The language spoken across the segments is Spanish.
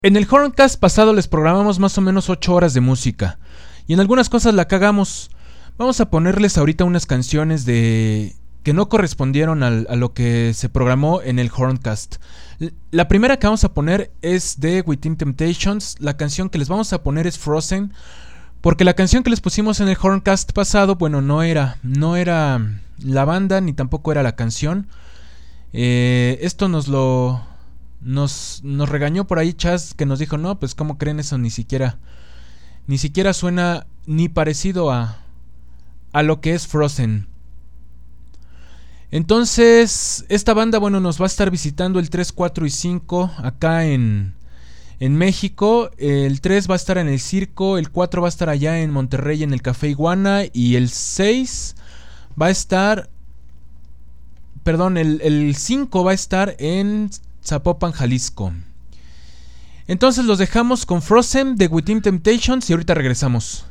En el Horncast pasado les programamos más o menos 8 horas de música y en algunas cosas la cagamos. Vamos a ponerles ahorita unas canciones que no correspondieron a lo que se programó en el Horncast. La primera que vamos a poner es de Within Temptations. La canción que les vamos a poner es Frozen, porque la canción que les pusimos en el Horncast pasado, bueno, no era la banda ni tampoco era la canción. Esto nos regañó por ahí Chaz, que nos dijo, no, pues cómo creen eso, ni siquiera suena ni parecido a lo que es Frozen. Entonces esta banda, bueno, nos va a estar visitando el 3, 4 y 5 acá en México. El 3 va a estar en el Circo, el 4 va a estar allá en Monterrey en el Café Iguana y el 6 va a estar, perdón, el 5 va a estar en Zapopan, Jalisco. Entonces los dejamos con Frozen de Within Temptations y ahorita regresamos.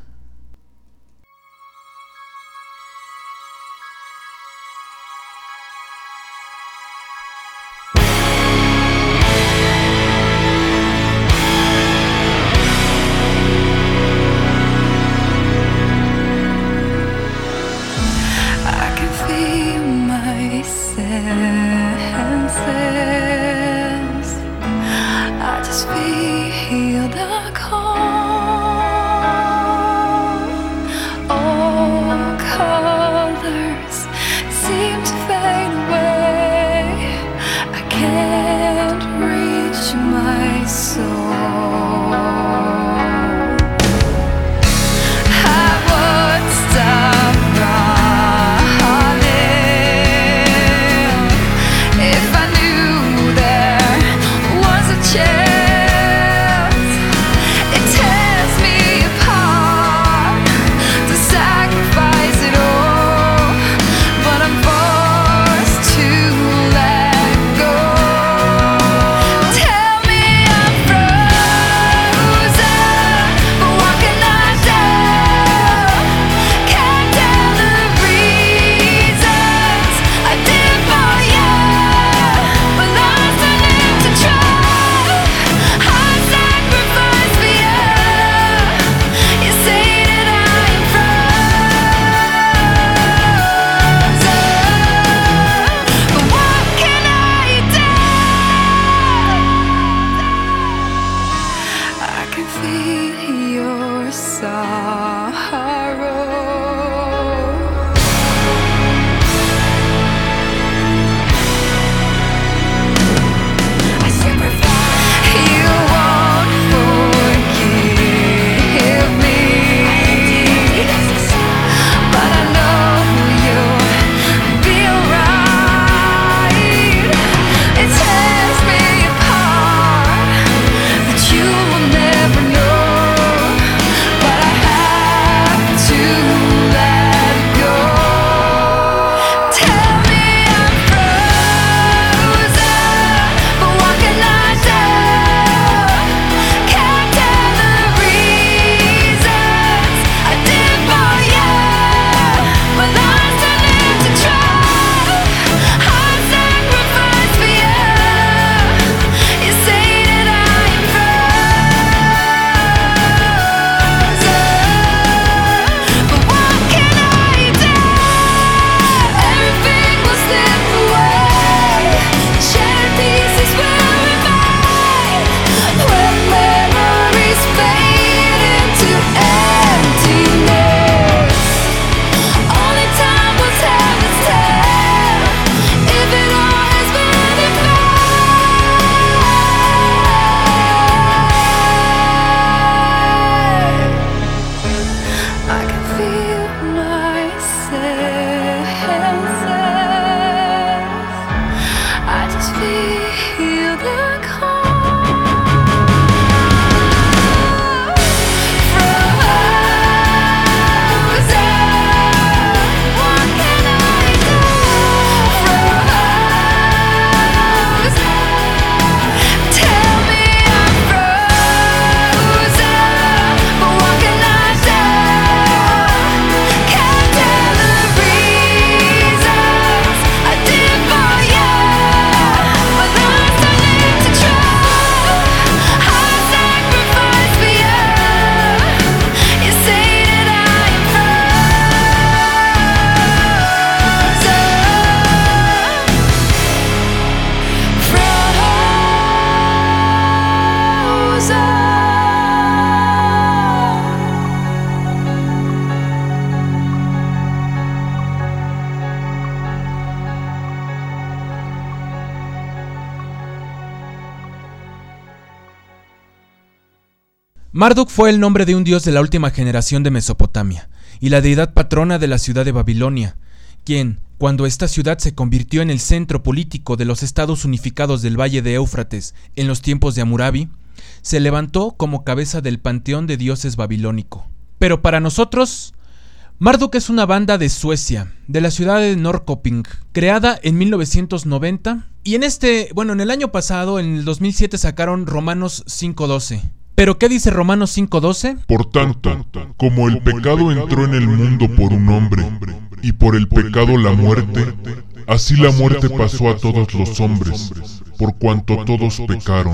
Marduk fue el nombre de un dios de la última generación de Mesopotamia y la deidad patrona de la ciudad de Babilonia, quien, cuando esta ciudad se convirtió en el centro político de los estados unificados del Valle de Éufrates en los tiempos de Hammurabi, se levantó como cabeza del panteón de dioses babilónico. Pero para nosotros, Marduk es una banda de Suecia, de la ciudad de Norrköping, creada en 1990, y en el año pasado, en el 2007, sacaron Romanos 5:12. ¿Pero qué dice Romanos 5:12? Por tanto, como el pecado entró en el mundo por un hombre, y por el pecado la muerte, así la muerte pasó a todos los hombres, por cuanto todos pecaron.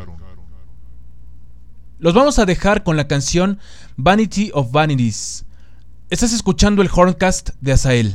Los vamos a dejar con la canción Vanity of Vanities. Estás escuchando el Horncast de Asael.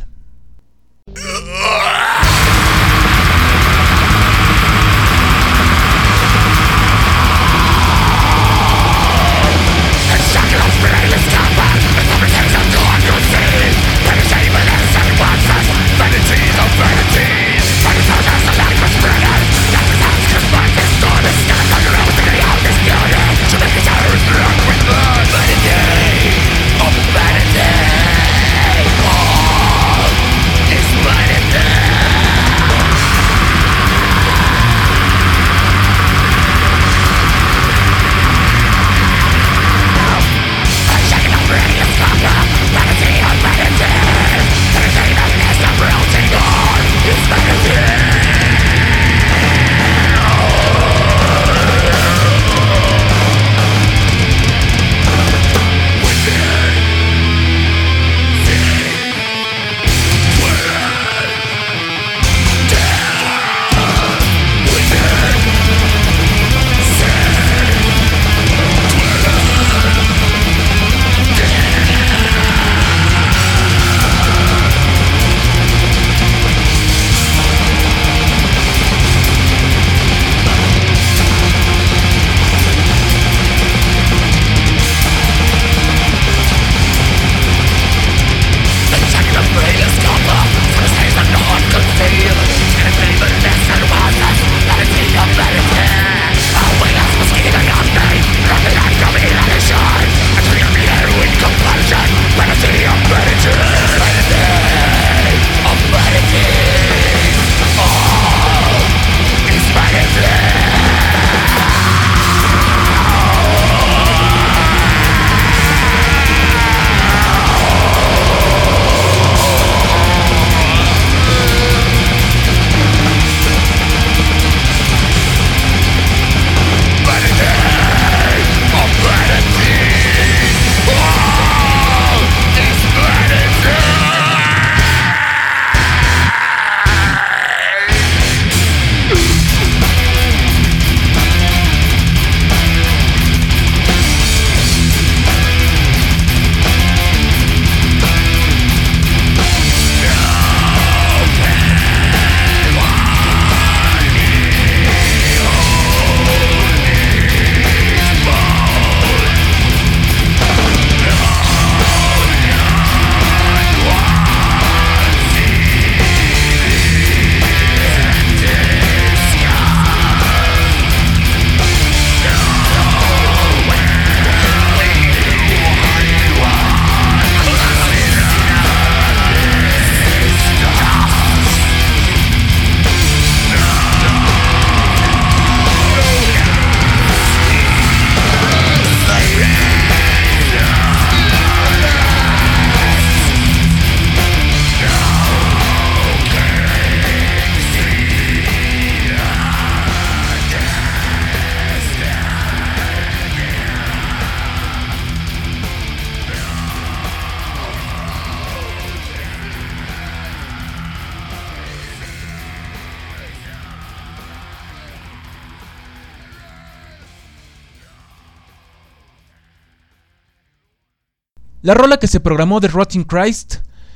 La rola que se programó de Rotting Christ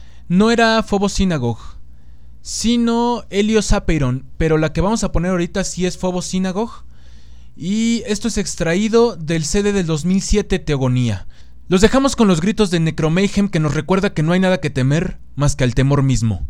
no era Phobos Synagogue, sino Helios Apeiron, pero la que vamos a poner ahorita sí es Phobos Synagogue, y esto es extraído del CD del 2007 Teogonía. Los dejamos con los gritos de Necromayhem, que nos recuerda que no hay nada que temer más que al temor mismo.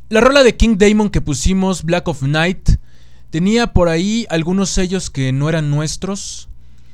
La rola de King Diamond que pusimos, Black of Night, tenía por ahí algunos sellos que no eran nuestros.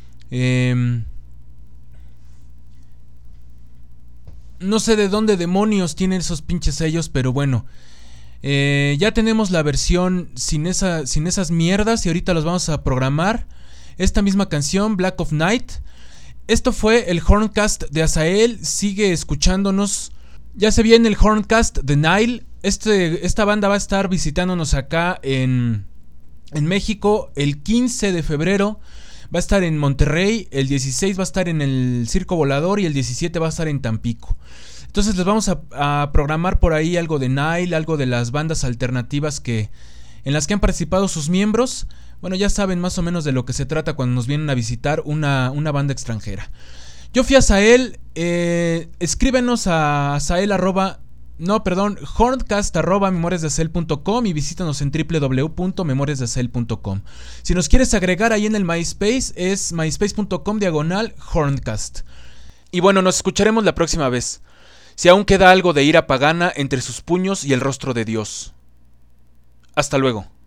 No sé de dónde demonios tienen esos pinches sellos, pero bueno. Ya tenemos la versión sin esas mierdas y ahorita los vamos a programar. Esta misma canción, Black of Night. Esto fue el Horncast de Azael. Sigue escuchándonos. Ya se viene el Horncast de Nile. Esta banda va a estar visitándonos acá en México el 15 de febrero. Va a estar en Monterrey. El 16 va a estar en el Circo Volador y el 17 va a estar en Tampico. Entonces les vamos a programar por ahí algo de Nile, algo de las bandas alternativas en las que han participado sus miembros. Bueno, ya saben más o menos de lo que se trata cuando nos vienen a visitar una banda extranjera. Yo fui a Azael. Escríbenos a horncast@memoriasdeazael.com y visítanos en www.memoriasdeazael.com. Si nos quieres agregar ahí en el MySpace, es myspace.com/horncast. Y bueno, nos escucharemos la próxima vez. Si aún queda algo de ira pagana entre sus puños y el rostro de Dios. Hasta luego.